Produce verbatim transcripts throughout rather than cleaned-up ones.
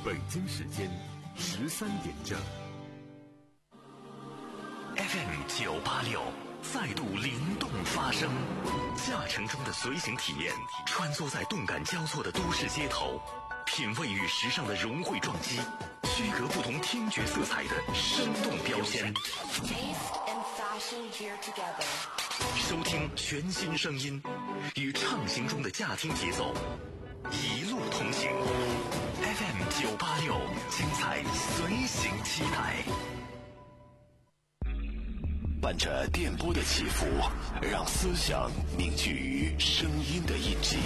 北京时间十三点整。 F M 九八六再度灵动发声，驾乘中的随行体验，穿梭在动感交错的都市街头，品味与时尚的融汇撞击，区隔不同听觉色彩的生动标签。收听全新声音，与畅行中的驾听节奏，一路同行。F M 九八六，精彩随行期待。 伴着电波的起伏，让思想凝聚于声音的印记，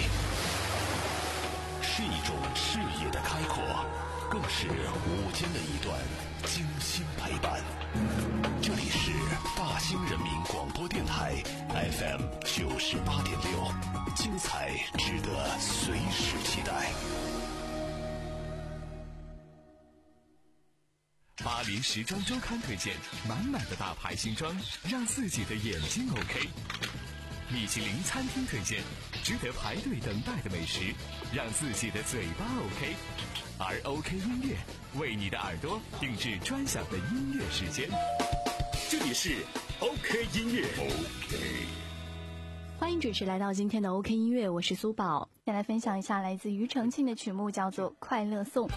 是一种视野的开阔，更是午间的一段精心陪伴。这里是大兴人民广播电台 F M 九十八点六，精彩值得随时期待。 巴黎时装周刊推荐满满的大牌新装，让自己的眼睛 OK。米其林餐厅推荐值得排队等待的美食，让自己的嘴巴 OK。而 OK 音乐为你的耳朵定制专享的音乐时间。这里是 OK 音乐 OK。 欢迎准时来到今天的 OK 音乐，我是苏宝，先来分享一下来自庾澄庆的曲目，叫做《快乐颂》。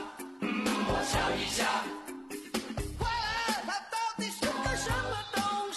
快乐它到底是个什么东西？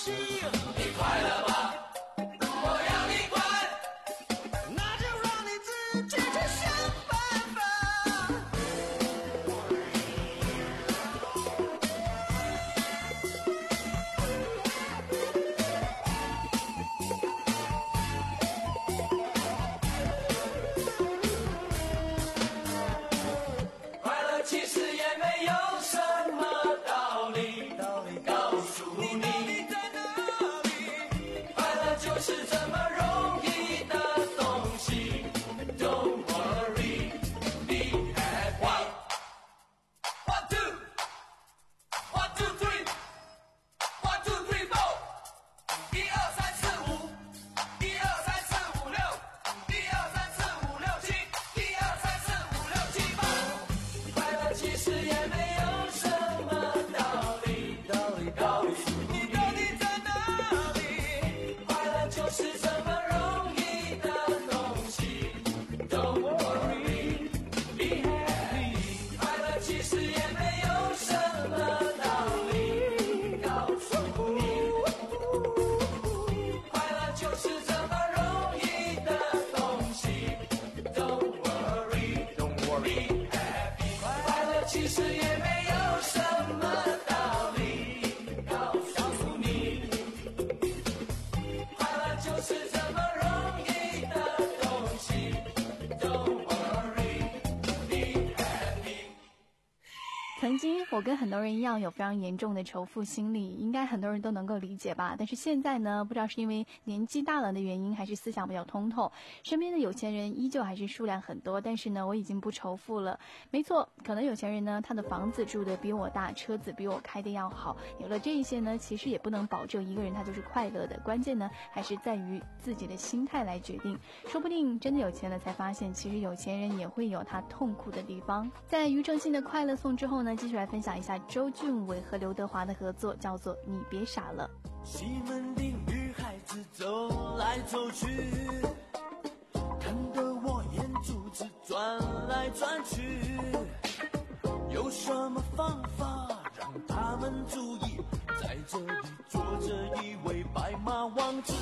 曾经我跟很多人一样有非常严重的仇富心理，应该很多人都能够理解吧。但是现在呢，不知道是因为年纪大了的原因，还是思想比较通透，身边的有钱人依旧还是数量很多，但是呢，我已经不仇富了。没错，可能有钱人呢，他的房子住的比我大，车子比我开的要好，有了这一些呢，其实也不能保证一个人他就是快乐的，关键呢还是在于自己的心态来决定。说不定真的有钱了才发现，其实有钱人也会有他痛苦的地方。在庾澄庆的快乐颂之后呢，继续来分享一下周俊伟和刘德华的合作，叫做你别傻了。 西门町女孩子走来走去，看得我眼珠子转来转去，有什么方法让他们注意，在这里坐着一位白马王子。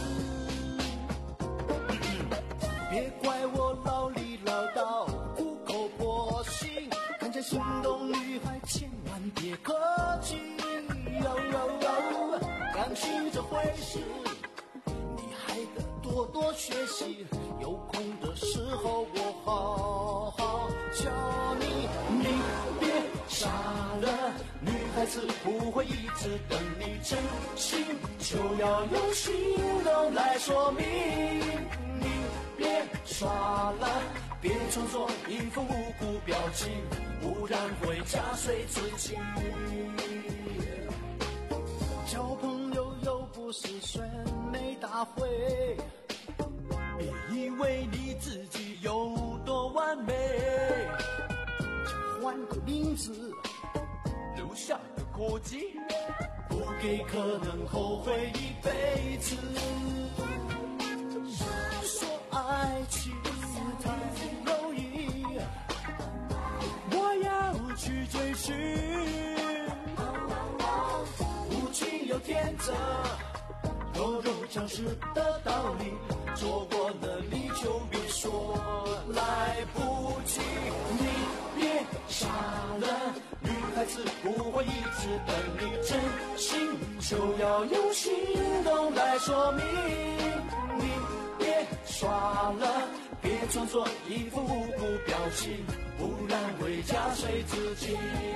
别怪我唠里唠叨，苦口婆心，看见心动女孩千万别客气。哟哟哟，感情这回事，你还得多多学习，有空的时候我好好教你。你别傻了，女孩子不会一直等你，真心就要用行动来说明。你别耍了，别装作一副无辜表情，不然会夹碎自己。交朋友又不是选美大会，别以为你自己有多完美，就换个名字，留下个过节，不给可能后悔一辈子。说爱情太容易，我要去追寻，无情又天真，柔柔强势的道理，错过了你就别说来不及。你别傻了，女孩子不会一直等你，真心就要用行动来说明。你别耍了，别装作一副无辜表情，不然会夹碎自己。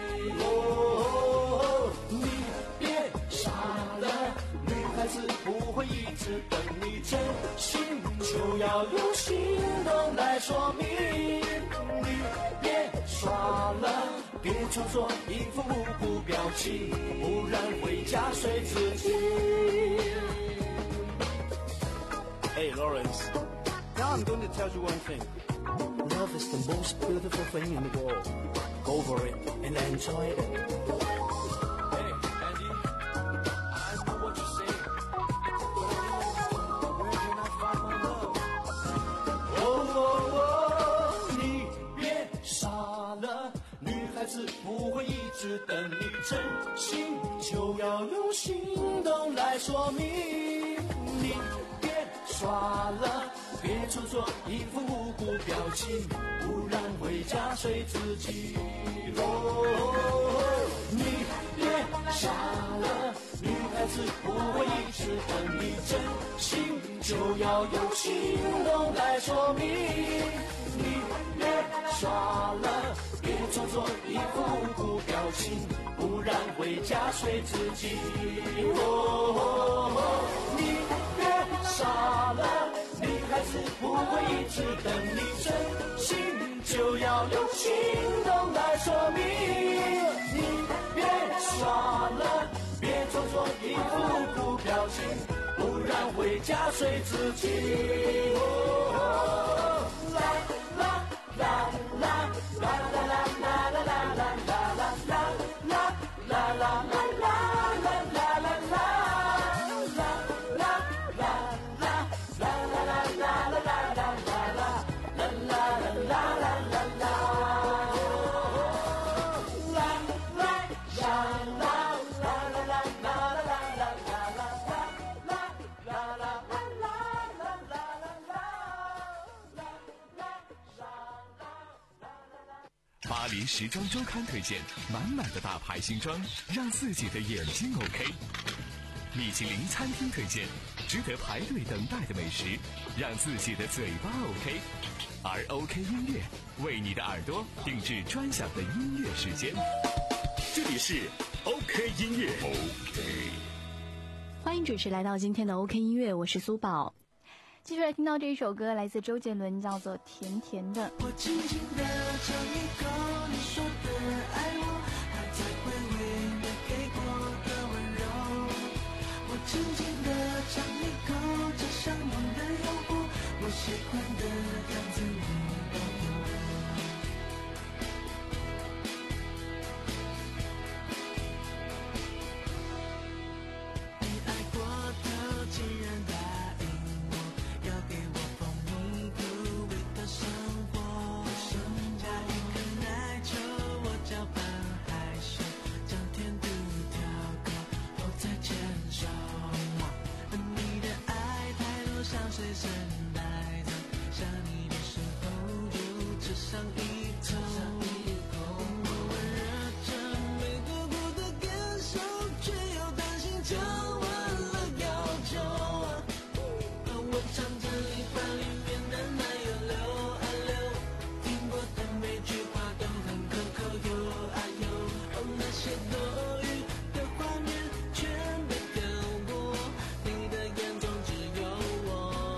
哦，你别傻了，女孩子不会一直等你，真心就要用行动来说明。你别耍了，别装作一副无辜表情，不然会夹碎自己。 Hey, Lawrence, now I'm going to tell you one thing. Love is the most beautiful thing in the world. Go for it and enjoy it. Hey, Andy, I know what you're saying. Where can I find my love? 哦哦哦，你别傻了，女孩子不会一直等你，真心就要用行动来说明。你别耍了，别装作一副无辜表情，不然会夹碎自己。哦，你别傻了，女孩子不会一直等你，真心就要用行动来说明。你别耍了，别装作一副无辜表情，不然会夹碎自己。哦，你别傻了，女孩子不会一直等你，真心就要用行动来说明。你别耍了，别装作一副无辜表情，不然会夹碎自己。哦，啦啦啦啦啦啦啦啦啦啦啦啦啦啦啦啦。 巴黎时装周刊推荐满满的大牌新装，让自己的眼睛 OK。米其林餐厅推荐值得排队等待的美食，让自己的嘴巴 OK。而 OK 音乐为你的耳朵定制专享的音乐时间。 里是 OK 音乐 OK。 欢迎准时来到今天的 OK 音乐，我是苏宝。继续来听到这一首歌，来自周杰伦，叫做《甜甜的》。 我轻轻地尝一口你说的爱我，还在回味你给过的温柔。我轻轻地尝一口这相拥的诱惑，我喜欢的样子你都有。你爱过头，竟然答应我，要给我蜂蜜苦味的生活。加一颗奶球，我搅拌害羞，将甜度调高后再牵手。你的爱太多，像随身带走，想你的时候就只上一口。我温热着没躲过的感受，却又担心讲完了要求。我唱着你饭里面的奶油流啊流，听过的每句话都很可口又啊又，哦那些多余的画面全被跳过，你的眼中只有我。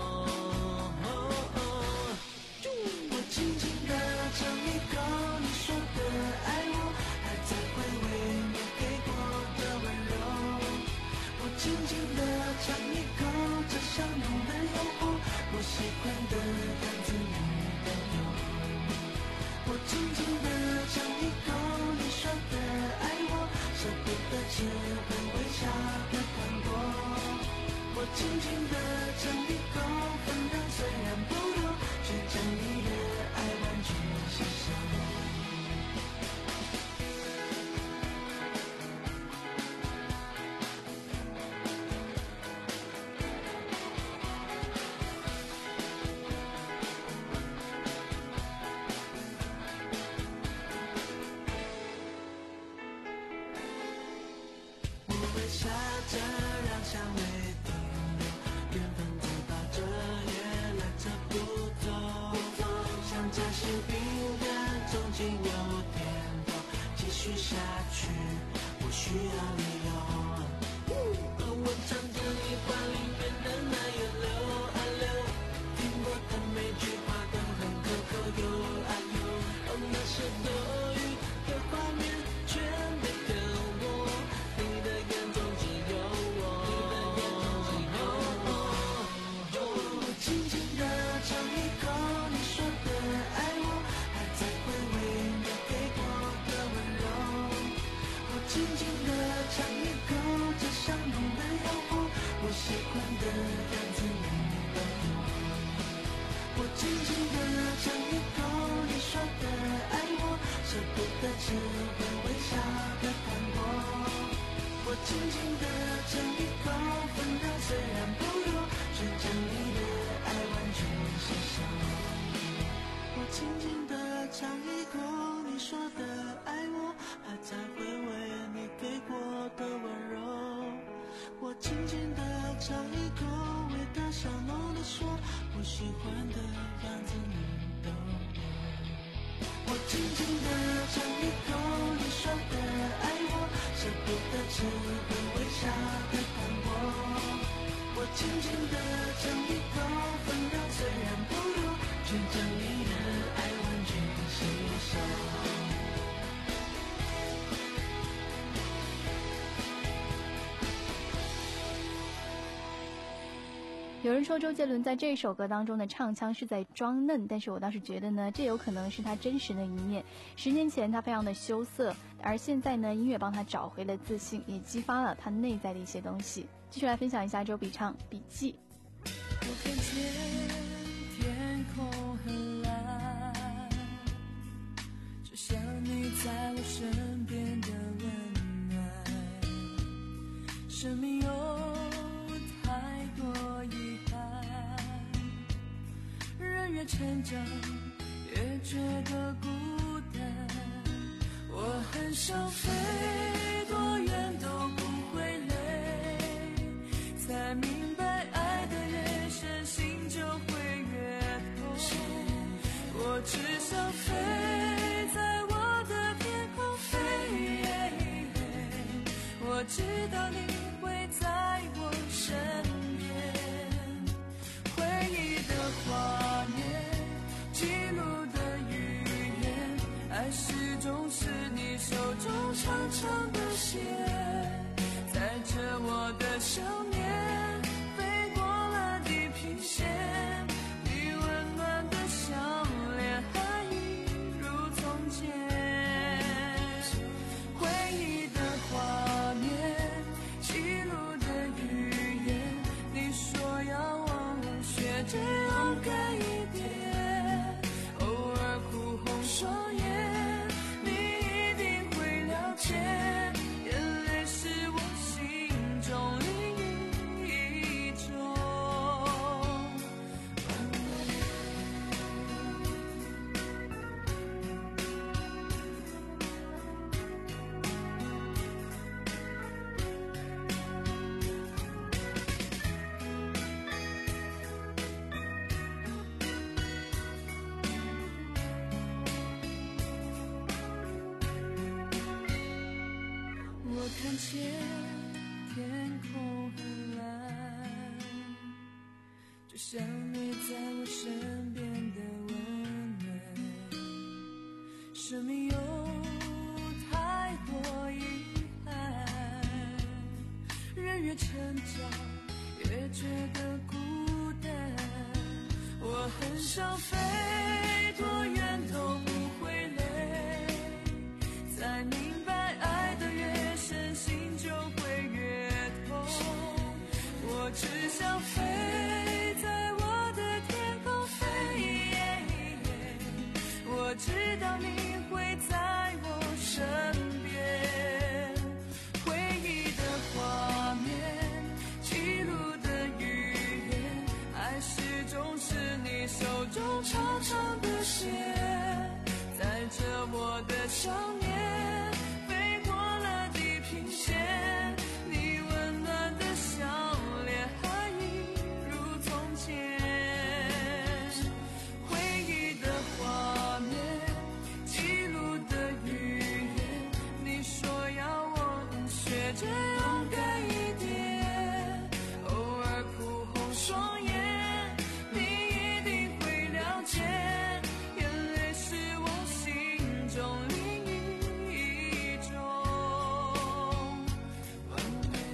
我轻轻地尝一口你说的爱我，还在回味你给过的温柔。我轻轻地尝一口这相拥的诱惑，我喜欢的样子你都有。我轻轻地尝一口你说的爱我，舍不得吃会微笑的糖果。我轻轻地尝一口分量虽然不多，却将你的爱完全吸收。我微笑着让香味停留，缘分走到这也赖着不走，像夹心饼干中间有点多，继续下去不需要理由。我唱着你话里面的奶油流啊流，听过的每句话都很可口又啊又，哦那些多余的画面全被跳过，你的眼中只有我，你的眼中只有我。我轻轻地尝一口你说的爱我，还在回味你给过的温柔。我轻轻地尝一口这相拥的诱惑，我喜欢的样子你都有。我轻轻地尝一口你说的爱我，舍不得吃会微笑的糖果。我轻轻地尝一口分量虽然不多，却将你的爱完全吸收。我轻轻地尝一口你说的爱我，还在回味你给过的温柔。我轻轻地尝一口味道香浓的说，我喜欢的样子你都有。我轻轻地尝一口你说的爱我，舍不得吃会微笑的糖果。我轻轻地尝一口分量虽然不多，却将你的爱完全吸收。 有人说周杰伦在这首歌当中的唱腔是在装嫩，但是我倒是觉得呢，这有可能是他真实的一面。十年前他非常的羞涩，而现在呢，音乐帮他找回了自信，也激发了他内在的一些东西。继续来分享一下周笔畅笔记。 我看见天空很蓝，就像你在我身边的温暖。生命有太多遗憾，人越成长越觉得孤单。我很想飞多远都不会累，才明白爱的越深心就会越痛。我只想飞在我的天空飞， 我知道你会在我身边，回忆的画面，记录的语言，爱始终是你手中长长的线，载着我的想念，飞过了地平线，你温暖的笑脸还一如从前。回忆的画面，记录的语言，你说要我学着勇敢一点，偶尔哭红双眼，你一定会了解，眼泪是我心中另一种。我看见天空很蓝，就像你在我身边的温暖。生命有太多遗憾，人越成长越觉得孤单。我很想飞，多远都不会累，在明白爱的越深，心就会越痛。我只想飞，在我的天空飞，我知道你会在我身边。回忆的画面，记录的语言，爱始终是你手中长长的线，载着我的想念，飞过了地平线，你温暖的笑脸还一如从前。回忆的画面，记录的语言，你说要我学着勇敢一点，偶尔哭红双眼，你一定会了解，眼泪是我心中另一种温柔。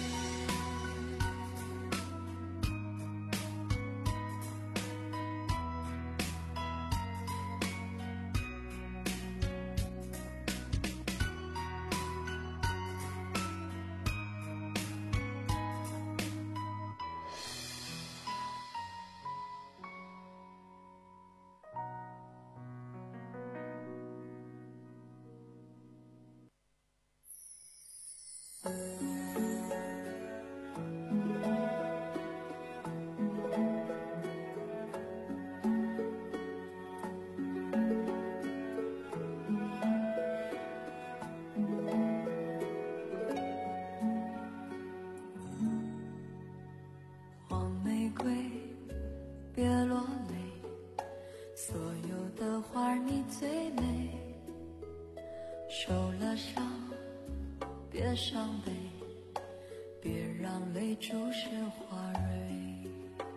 黄玫瑰，别落泪，所有的花儿你最美。受了伤，别伤悲，别让泪注湿花蕊。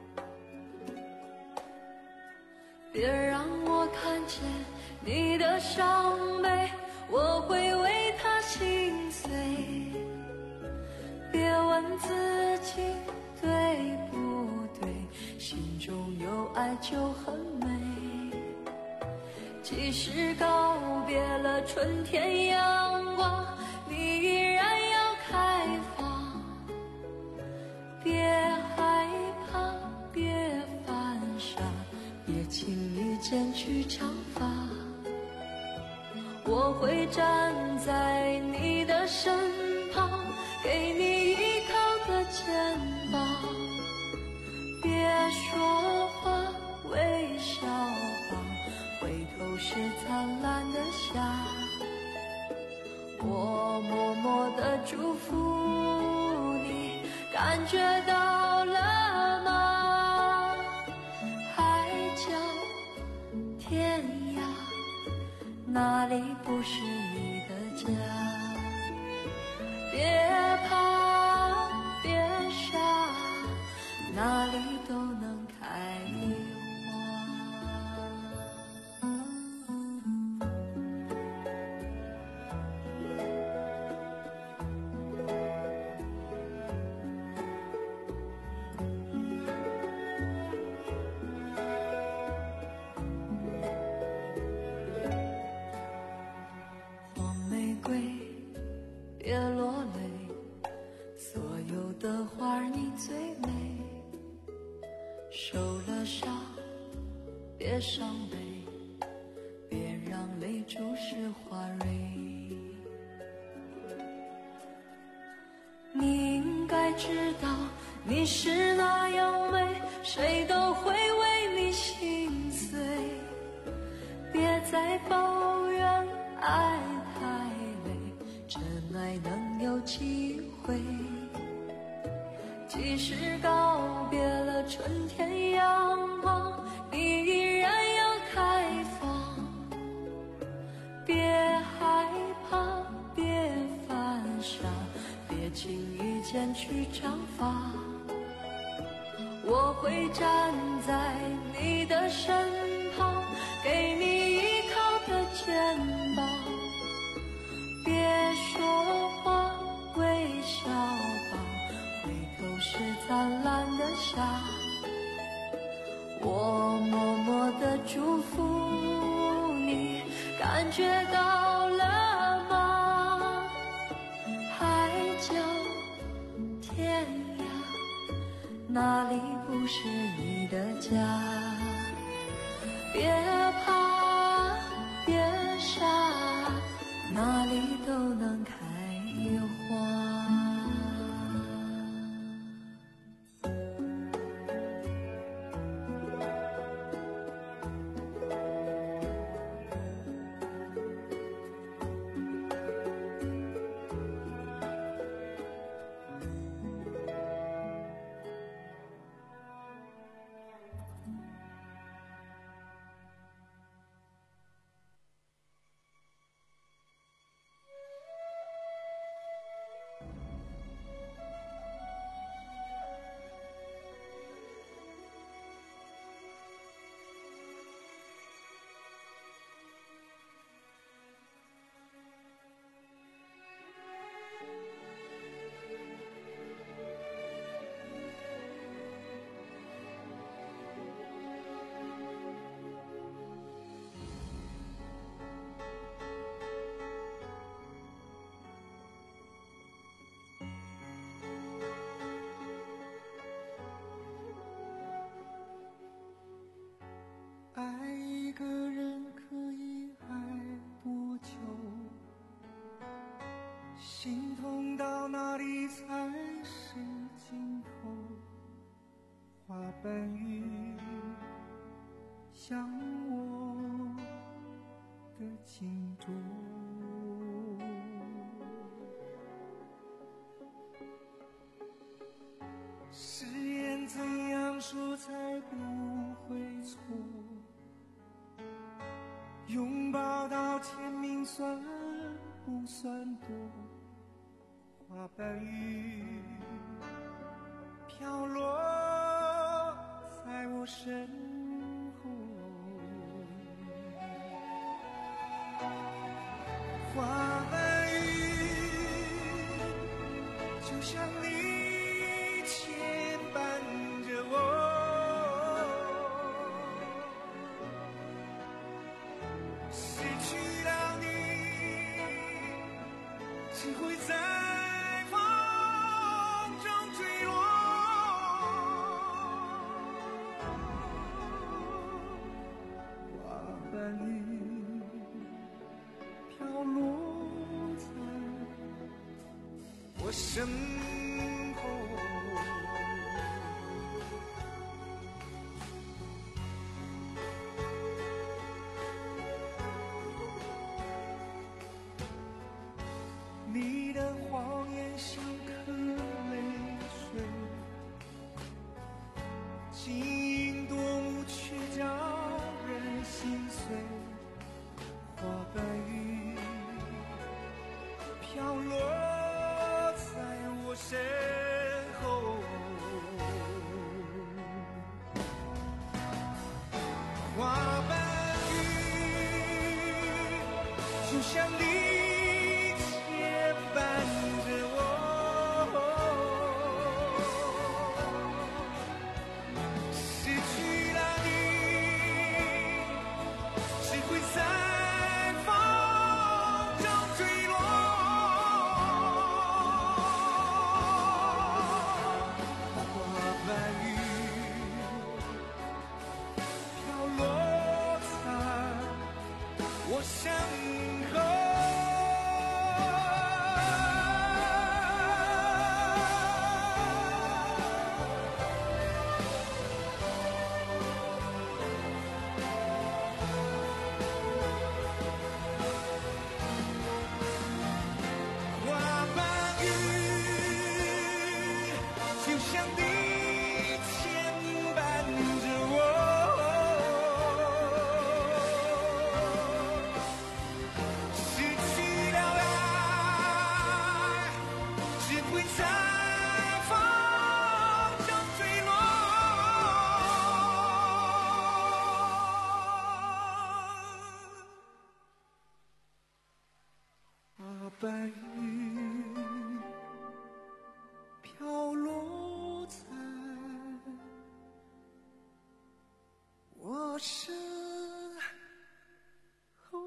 别让我看见你的伤悲，我会为他心碎。别问自己对不对，心中有爱就很美。即使告别了春天阳光，你依然要开放。别害怕，别犯傻，别轻易剪去长发。我会站在你的身旁，给你依靠的肩膀。别说话，微笑吧，回头是灿烂的夏。我默默地祝福你，感觉到了吗？海角天涯，哪里不是你的家？别的花儿你最美，受了伤别伤悲，别让泪注湿花蕊。你应该知道你是那样美，谁都会为你心碎，别再抱怨爱太累，真爱能有机会。即使告别了春天阳光，你依然要开放，别害怕，别犯傻，别轻易剪去长发。我会站在你的身旁，给你依靠的肩膀，别说话，微笑吧，回头是灿烂的夏。我默默地祝福你，感觉到了吗？海角天涯，哪里不是你的家？别怕，别傻，哪里都能开花。 爱一个人可以爱多久？心痛到哪里才是尽头？花瓣雨像我的情衷，誓言怎样说才不会错？拥抱到天明算不算多？花瓣雨飘落在我身后，花瓣雨就像你牵绊着我，失去了你，只会在风中坠落。花瓣雨飘落在我身后。你的谎言像颗泪水，晶莹夺目却叫人心碎。花瓣雨飘落在我身后，花瓣雨就像你在风中坠落。啊，白云飘落在我身后。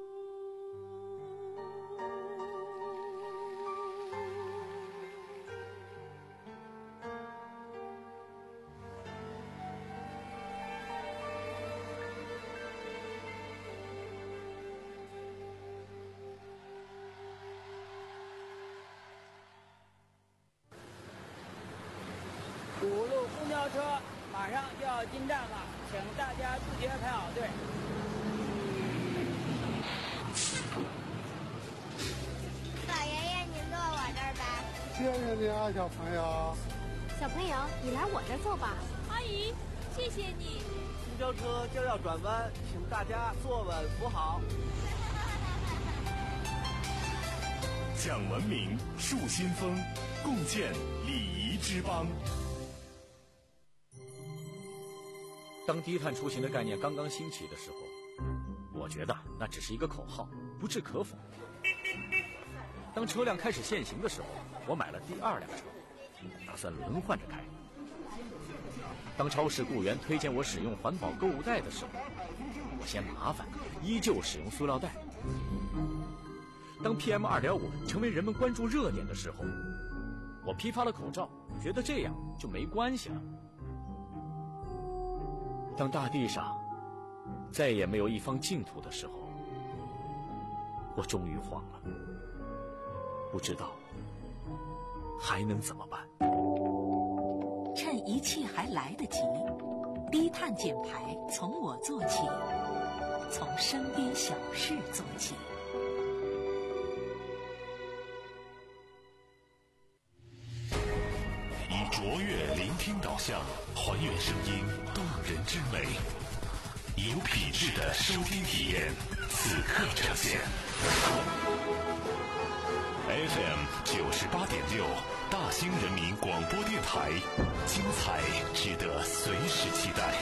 五路公交车马上就要进站了，请大家自觉排好队。 老爷爷，您坐我这儿吧。 谢谢你啊，小朋友。 小朋友，你来我这儿坐吧。 阿姨，谢谢你。 公交车将要转弯，请大家坐稳扶好。 讲文明，树新风，共建礼仪之邦。 当低碳出行的概念刚刚兴起的时候，我觉得那只是一个口号，不置可否。当车辆开始限行的时候，我买了第二辆车，打算轮换着开。当超市雇员推荐我使用环保购物袋的时候，我嫌麻烦，依旧使用塑料袋。当 P M 二点五 成为人们关注热点的时候，我批发了口罩，觉得这样就没关系了。当大地上再也没有一方净土的时候，我终于慌了，不知道还能怎么办。 趁一切还来得及，低碳减排从我做起，从身边小事做起。 以卓越聆听导向，还原声音动人之美，有品质的收听体验，此刻呈现。F M 九十八点六，大兴人民广播电台，精彩值得随时期待。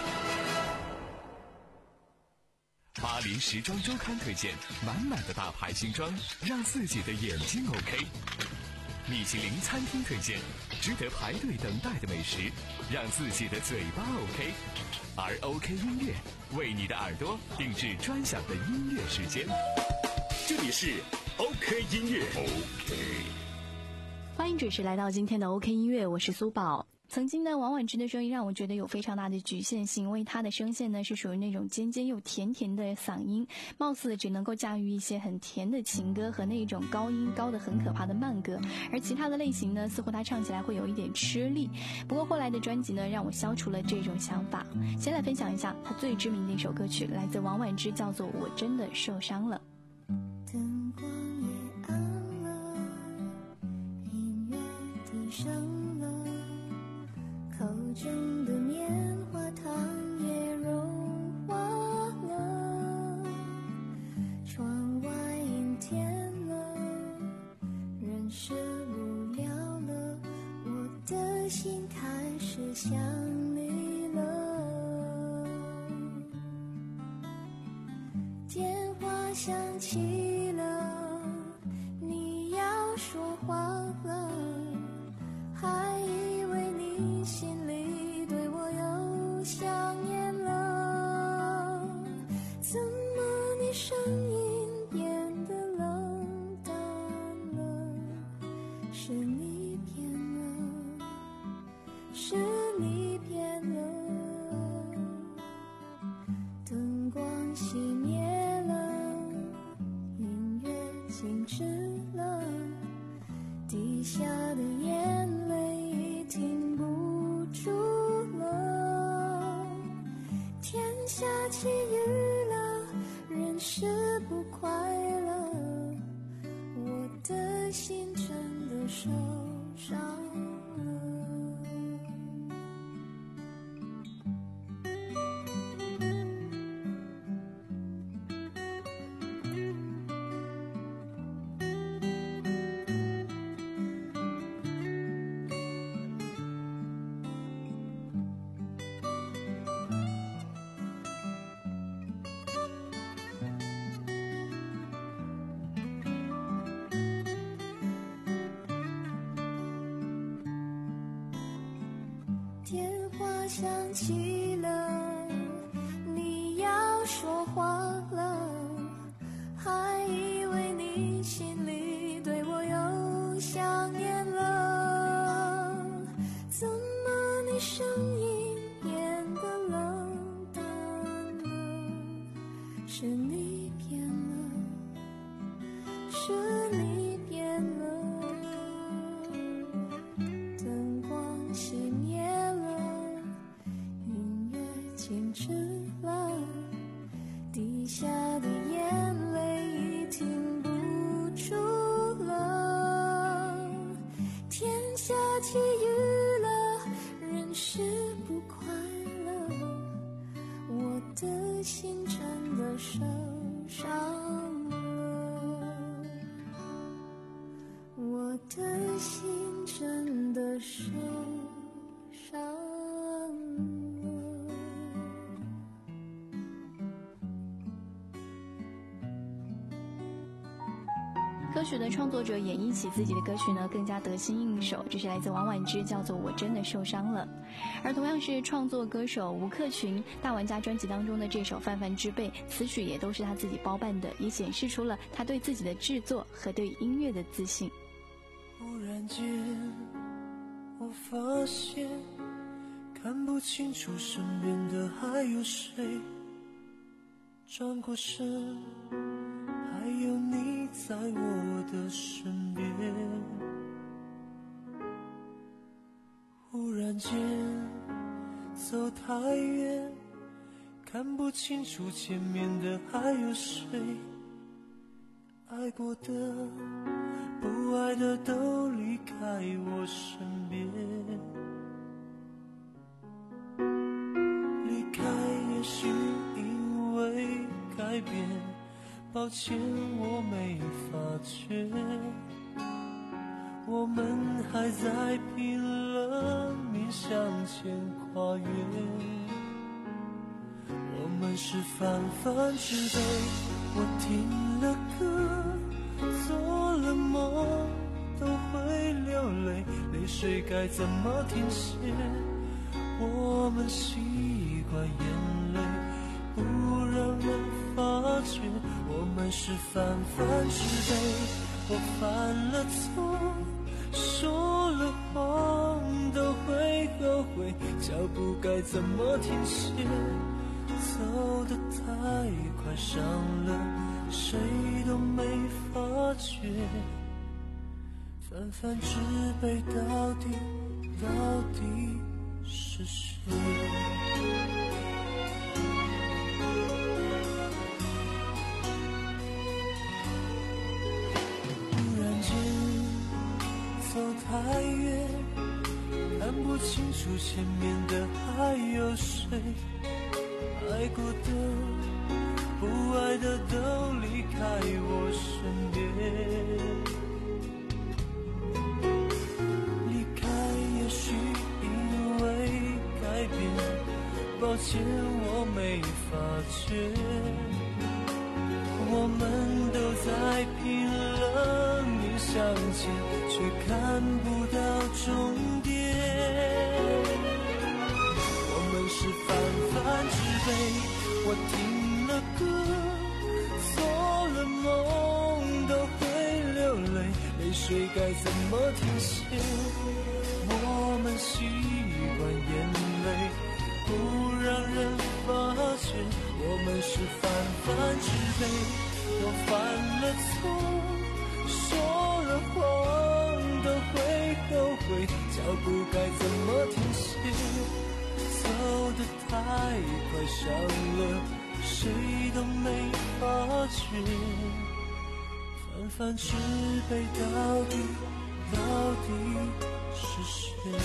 巴黎时装周刊推荐满满的大牌新装，让自己的眼睛 OK。米其林餐厅推荐值得排队等待的美食，让自己的嘴巴 OK。而 OK 音乐为你的耳朵定制专享的音乐时间。 这里是 OK 音乐。OK， 欢迎准时来到今天的 OK 音乐，我是苏宝。曾经呢，王菀之的声音让我觉得有非常大的局限性，因为她的声线呢是属于那种尖尖又甜甜的嗓音，貌似只能够驾驭一些很甜的情歌和那种高音高的很可怕的慢歌，而其他的类型呢，似乎她唱起来会有一点吃力。不过后来的专辑呢，让我消除了这种想法。先来分享一下她最知名的一首歌曲，来自王菀之，叫做《我真的受伤了》。 灯光也暗了，音乐低声了，口中的棉花糖也融化了，窗外阴天了，人受不了了，我的心开始想你了。电话响起了，你要说话了，还以为你心里对我又想念了，怎么你声音变得冷淡了？是你变了，是你变了。灯光熄灭了，音乐静止了，滴下的眼泪停不住了，天下起雨了，人是不快乐，我的心真的受伤了。 电话响起了，你要说话了，还以为你心里对我又想念了，怎么你声音变得冷淡了？是你变了，是你变了。灯光熄灭了，音乐静止了，滴下的眼泪已停不住了。天下起雨了，人是不快乐，我的心真的受伤了，我的心真的受伤了。 歌曲的创作者演绎起自己的歌曲呢，更加得心应手。这是来自王婉之，叫做《我真的受伤了》。而同样是创作歌手吴克群，大玩家专辑当中的这首《泛泛之辈》，词曲也都是他自己包办的，也显示出了他对自己的制作和对音乐的自信。 忽然间我发现看不清楚身边的还有谁，转过身还有你在我的身边。忽然间走太远，看不清楚前面的还有谁，爱过的不爱的都离开我身边。离开也许因为改变，抱歉我没发觉，我们还在拼了命向前跨越。我们是泛泛之辈，我听了歌做了梦都会流泪，泪水该怎么停歇？我们习惯眼泪不让人发觉。我们是泛泛之辈，我犯了错说了谎都会后悔，脚步该怎么停歇？走得太快，伤了谁都没发觉。泛泛之辈到底到底是谁？忽然间走太远，看不清楚前面的还有谁，爱过的不爱的都离开我身边。离开也许因为改变，抱歉我没发觉，我们都在拼了命向前，却看不到终点。我们是泛泛之辈，我听了歌做了梦都会流泪，泪水该怎么停歇？我们习惯眼泪不让人发觉。我们是泛泛之辈，我犯了错说了谎都会后悔，脚步该怎么停歇？走得太快，伤了谁都没发觉。泛泛之辈到底到底是谁？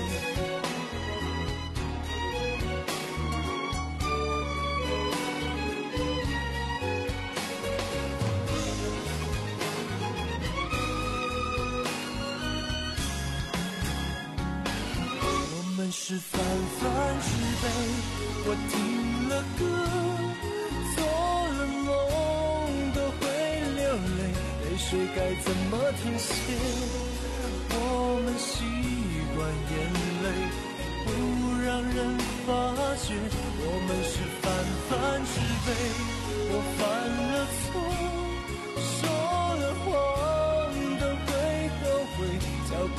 是泛泛之辈，我听了歌做了梦都会流泪，泪水该怎么停歇？我们习惯眼泪不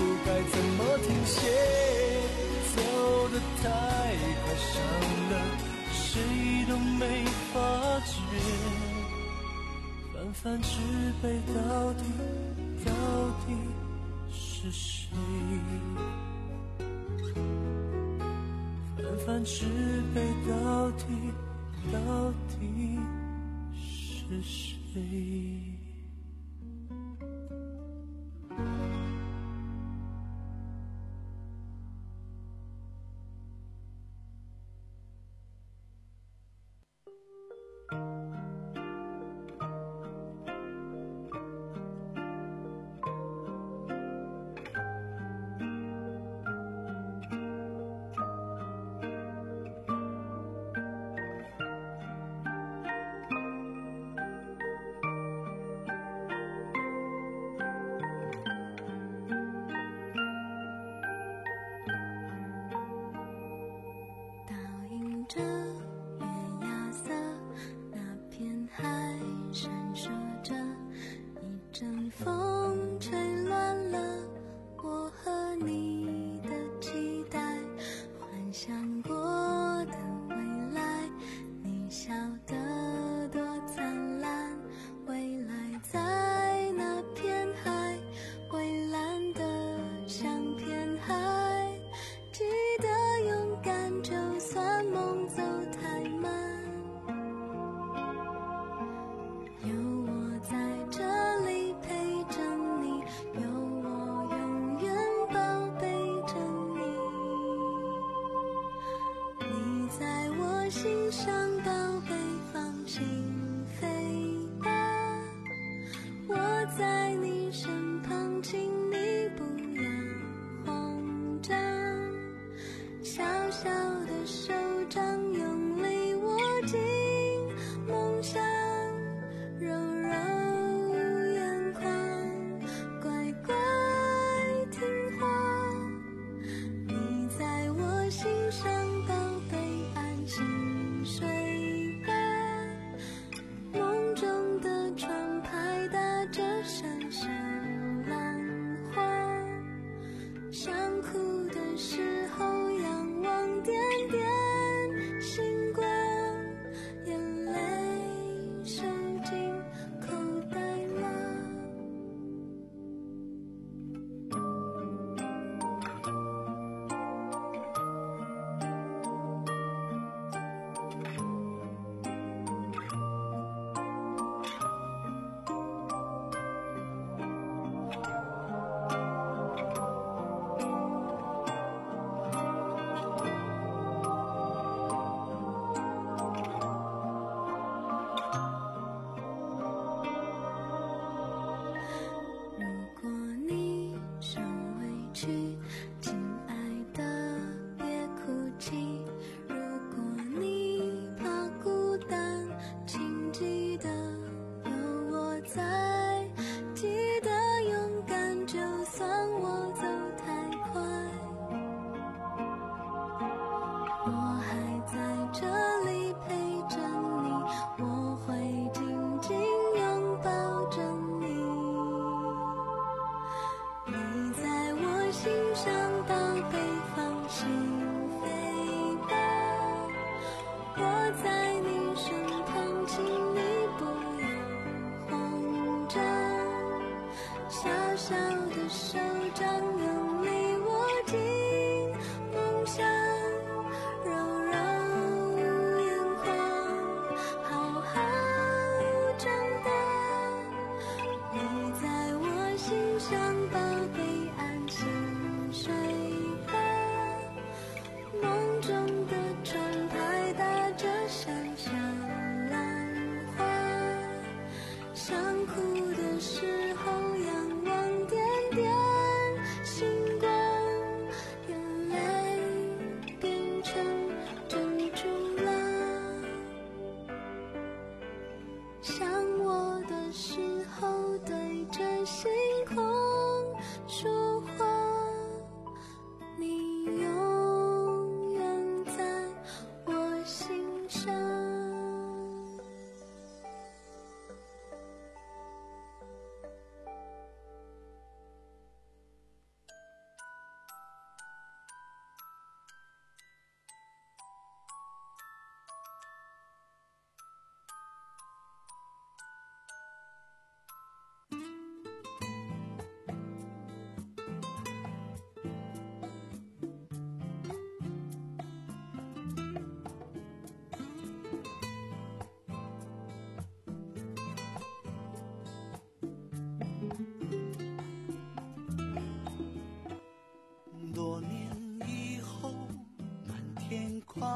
不该怎么停歇，走得太快，伤了谁都没发觉，泛泛之辈到底到底是谁？泛泛之辈到底到底是谁？ 你在我心上，宝贝安心睡。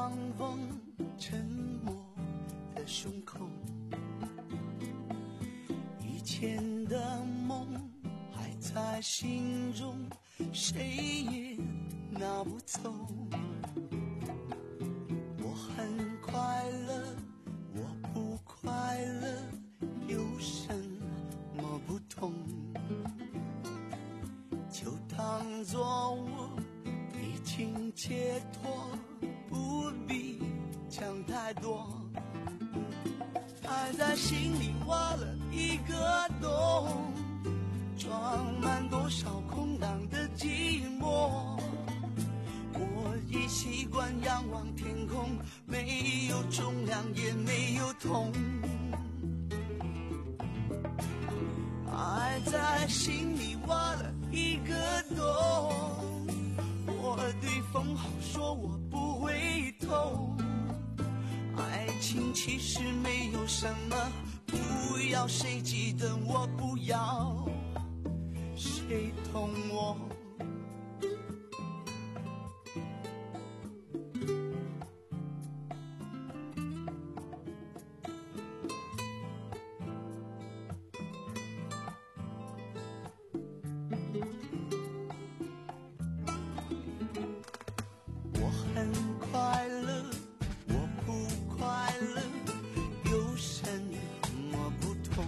狂风沉默的胸口，以前的梦还在心中，谁也拿不走。我很快乐，我不快乐，有什么不同？就当作我已经解脱，不必讲太多。爱在心里挖了一个洞，装满多少空荡的寂寞。我已习惯仰望天空，没有重量也没有痛。爱在心里挖了一个洞，我对风好说我不会痛。爱情其实没有什么，不要谁记得我，不要谁懂我。我很快乐，我不快乐，有什么不同？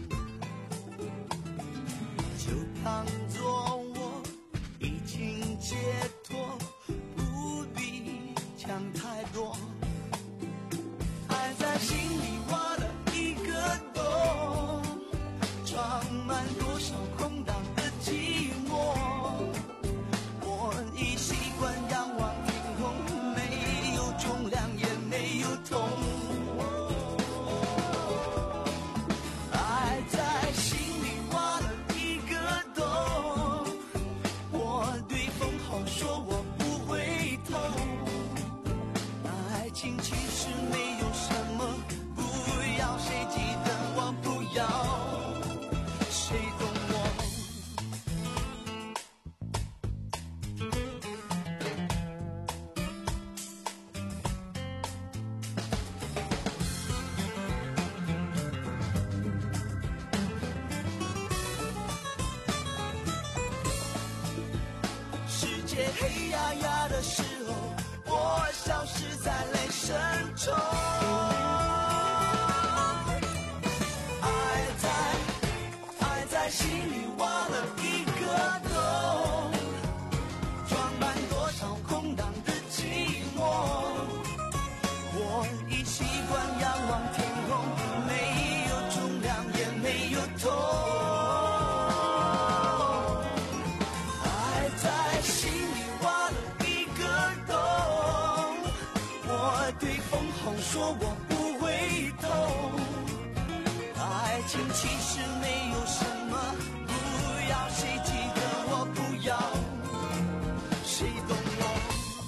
就当作我已经解脱，不必讲太多。爱在心里挖了一个洞，装满多少空荡的寂寞。我已习惯仰望天空，没有重量也没有痛。爱在心里挖了一个洞，我对风好说我不会痛。爱情其实没有什么，不要谁记得我，不要谁懂我。世界黑压压的时候，我消失在泪声中。爱在爱在心里挖了一个洞，装满多少空荡的寂寞。我已习惯仰望天空，没有重量也没有痛。爱在心里挖了一个洞，我对风吼说我不会痛。爱情其实没有什么，不要谁记得我，不要谁懂我。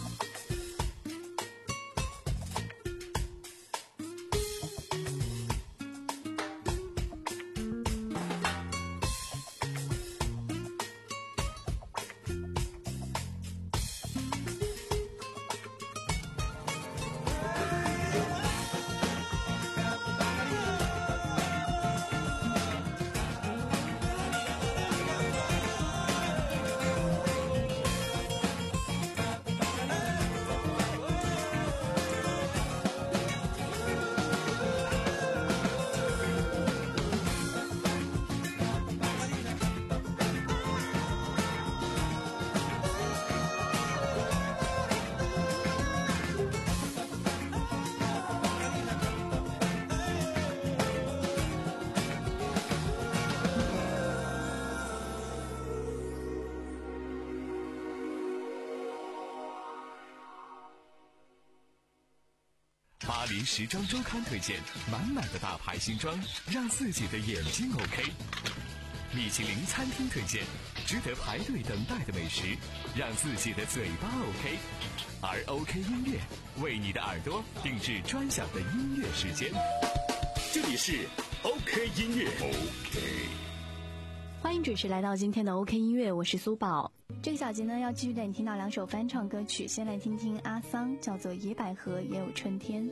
巴黎时装周刊推荐满满的大牌新装，让自己的眼睛 OK。米其林餐厅推荐值得排队等待的美食，让自己的嘴巴 OK。而 OK 音乐为你的耳朵定制专享的音乐时间。 这里是 OK 音乐 OK。 欢迎准时来到今天的 OK 音乐，我是苏宝。 这个小节呢，要继续带你听到两首翻唱歌曲，先来听听阿桑，叫做《野百合也有春天》。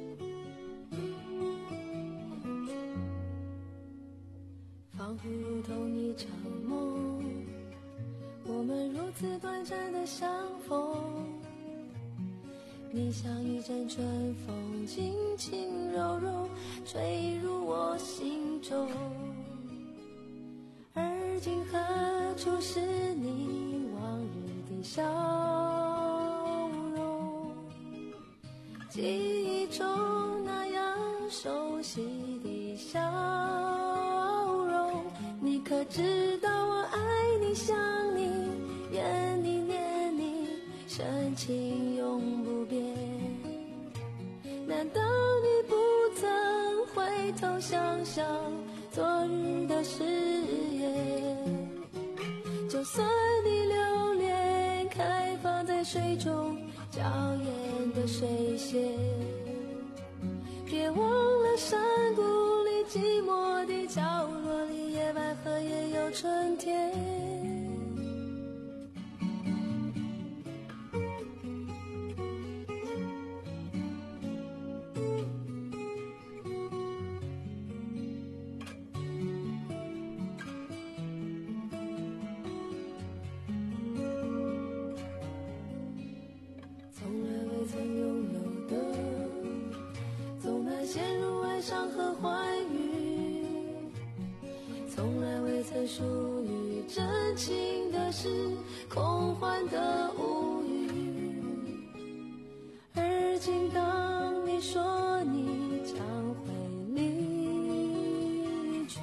仿佛如同一场梦，我们如此短暂的相逢，你像一阵春风，轻轻柔柔吹入我心中。而今何处是你往日的笑容？记忆中那样熟悉的笑容，你可知道我爱你想你怨你念你，深情永不变。难道你不曾回头想想昨日的誓言？就算你留恋开放在水中娇艳的水仙，别忘了山谷里寂寞的角落里，野百合也有春天。属于真情的事，空幻的无语。而今当你说你将会离去，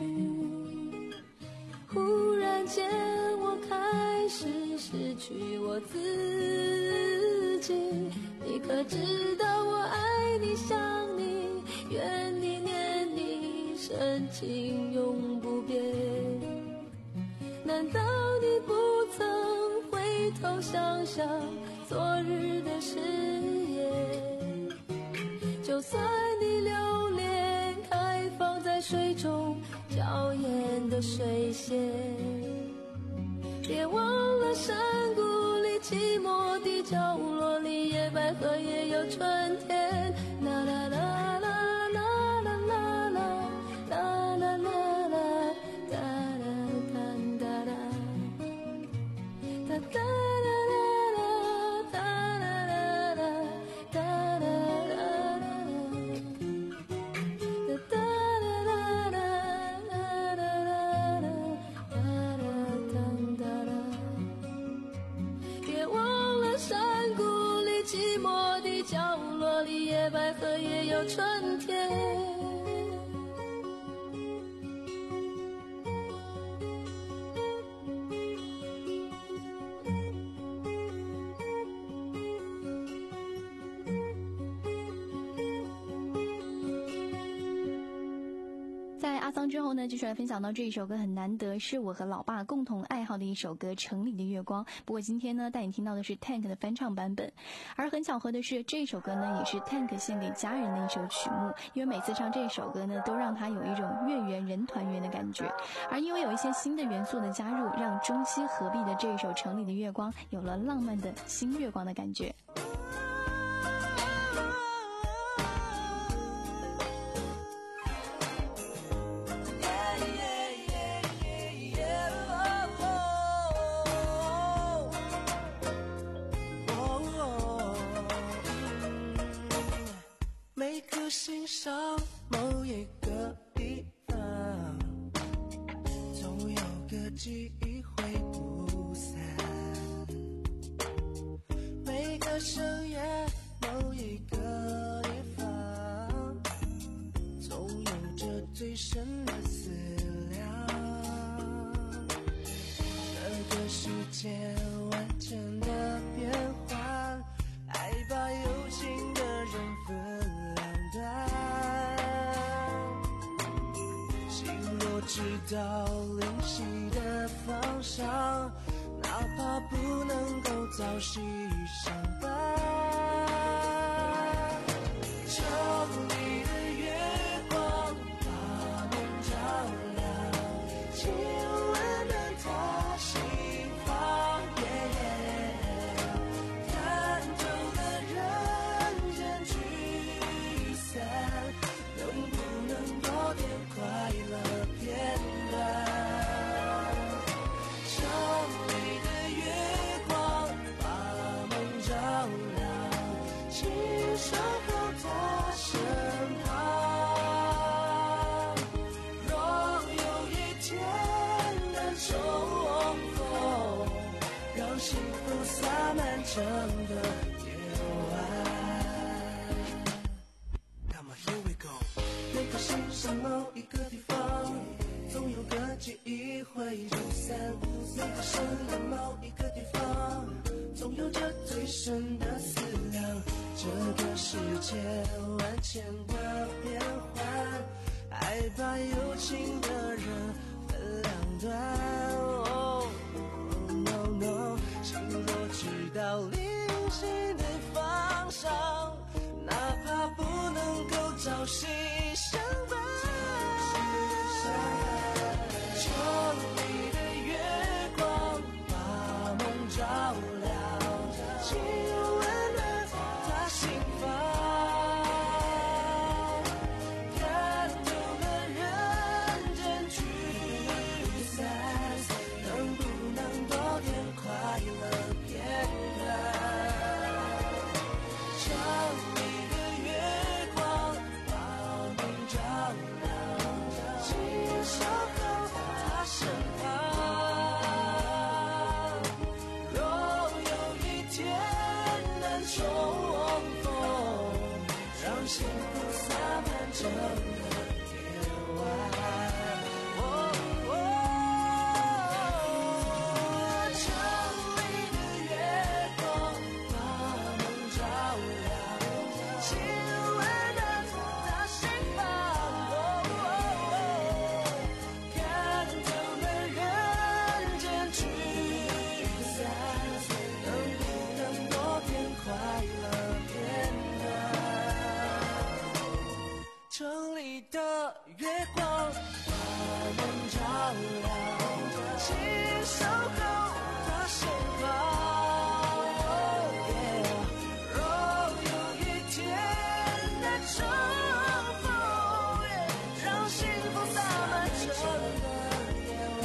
忽然间我开始失去我自己。你可知道我爱你想你怨你念你，深情永不变。难道你不曾回头想想昨日的誓言？就算你留恋开放在水中娇艳的水仙，别忘了山谷里寂寞的角落里，野百合也有春天。啦啦啦啦野百合也有春天。 在阿桑之后呢，继续来分享到这一首歌，很难得是我和老爸共同爱好的一首歌《城里的月光》。不过今天呢，带你听到的是 Tank 的翻唱版本。而很巧合的是，这首歌呢也是 Tank 献给家人的一首曲目，因为每次唱这首歌呢，都让他有一种月圆人团圆的感觉。而因为有一些新的元素的加入，让中西合璧的这一首《城里的月光》有了浪漫的新月光的感觉。 欣赏某一个地方，总有个记忆会不散。每个深夜，某一个地方，总有着最深的思量。这个世界完整的变换，爱把有情的人分。心若知道灵犀的方向，哪怕不能够早夕相伴。城里的月光把梦照亮，亲吻的他心房，yeah, yeah 照亮，请守候他身旁。若有一天能重逢，让幸福洒满整个夜晚。Come on, here we go。每个世上某一个地方，总有个记忆会走散。每个深的某一个地方，总有着最深的思量。这个世界万千的变幻，爱把有情的人分两端。Oh, no, no， 心若知道旅行的方向，哪怕不能够朝夕相伴。城里的月光把梦照亮，请温暖他心房。看透了人间聚散，能不能多点快乐片段？城里的月光把梦照亮，请守候他身旁。若有一天能重逢，让幸福洒满整个夜晚。哦哦，城里的月光把梦照亮，请温暖他心房。哦哦，看透了人间聚散，能不能多点快乐片段？城里的月光把梦照亮，请守候他身旁。若有一天能重逢，让幸福洒满整个夜晚。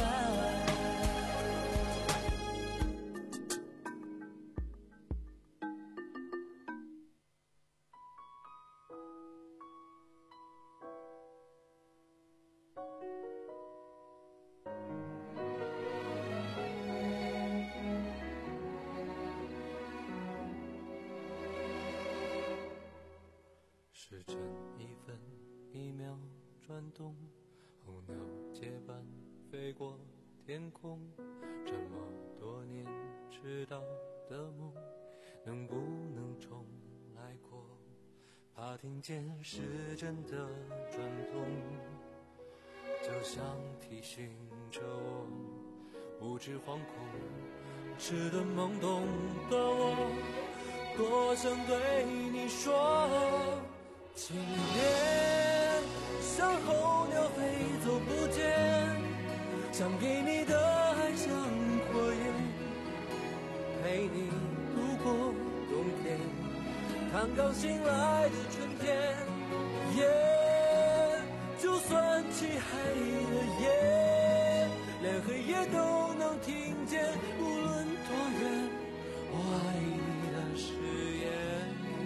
时针一分一秒转动，候鸟结伴飞过天空。这么多年迟到的梦，能不能重来过？怕听见时针的转动，就像提醒着我，不知惶恐，迟钝懵懂的我，多想对你说，请别像候鸟飞走不见，想给你的爱像火焰，陪你度过冬天，看刚醒来的春天。夜就算漆黑的夜，连黑夜都能听见，无论多远，我爱你的誓言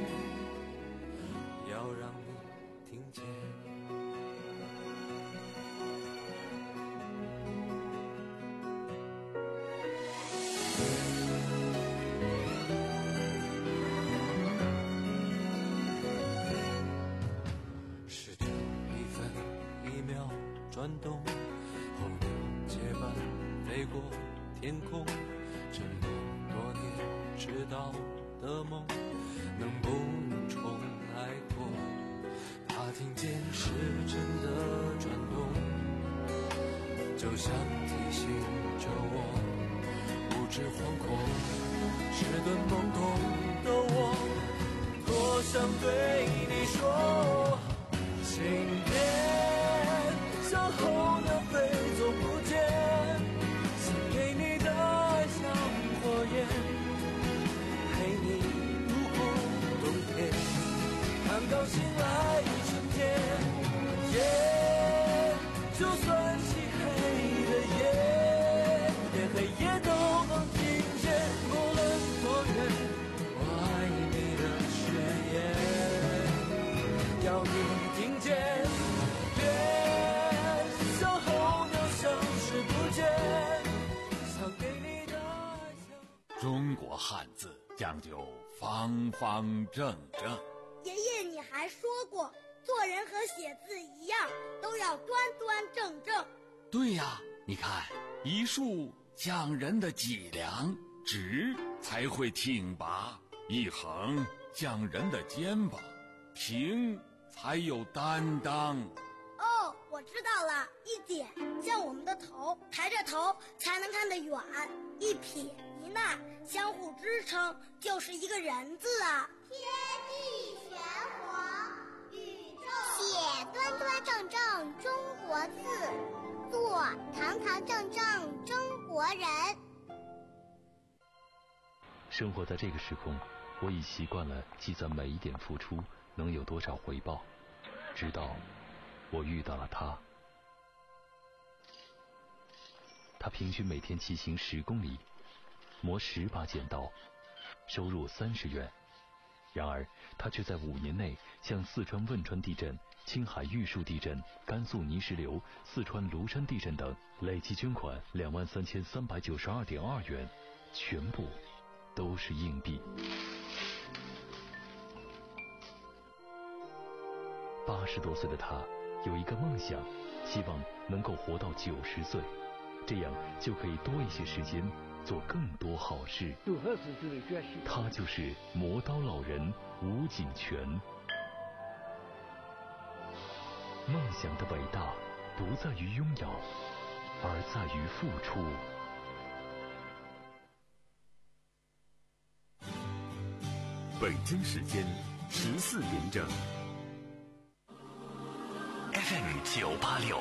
要让你听见。时针一分一秒转动，候鸟结伴飞过天空。这么多年迟到的梦，能不能重来过？怕听见时针的转动，就像提醒着我，不知惶恐，迟钝懵懂的我，多想对你说，请别像候鸟飞走不见，想给你的爱像火焰，陪你度过冬天，看刚醒来的春天。夜就算漆黑的夜，连黑夜都能听见，无论多远，我讲究方方正正。 爷爷，你还说过，做人和写字一样，都要端端正正。 对呀，你看，一竖讲人的脊梁，直才会挺拔；一横讲人的肩膀，平才有担当。 哦，我知道了，一点像我们的头，抬着头才能看得远；一撇一捺相互支撑，就是一个人字啊。 天地玄黄，宇宙写端端正正中国字，做堂堂正正中国人。 生活在这个时空，我已习惯了计算每一点付出能有多少回报，直到我遇到了他。他平均每天骑行十公里，磨十把剪刀，收入三十元。然而他却在五年内向四川汶川地震、青海玉树地震、甘肃泥石流、四川庐山地震等累计捐款两万三千三百九十二点二元，全部都是硬币。八十多岁的他有一个梦想，希望能够活到九十岁，这样就可以多一些时间做更多好事。 有何事就得决心。 他就是磨刀老人吴景全。梦想的伟大不在于拥有，而在于付出。 北京时间十四点整。 F M 九八六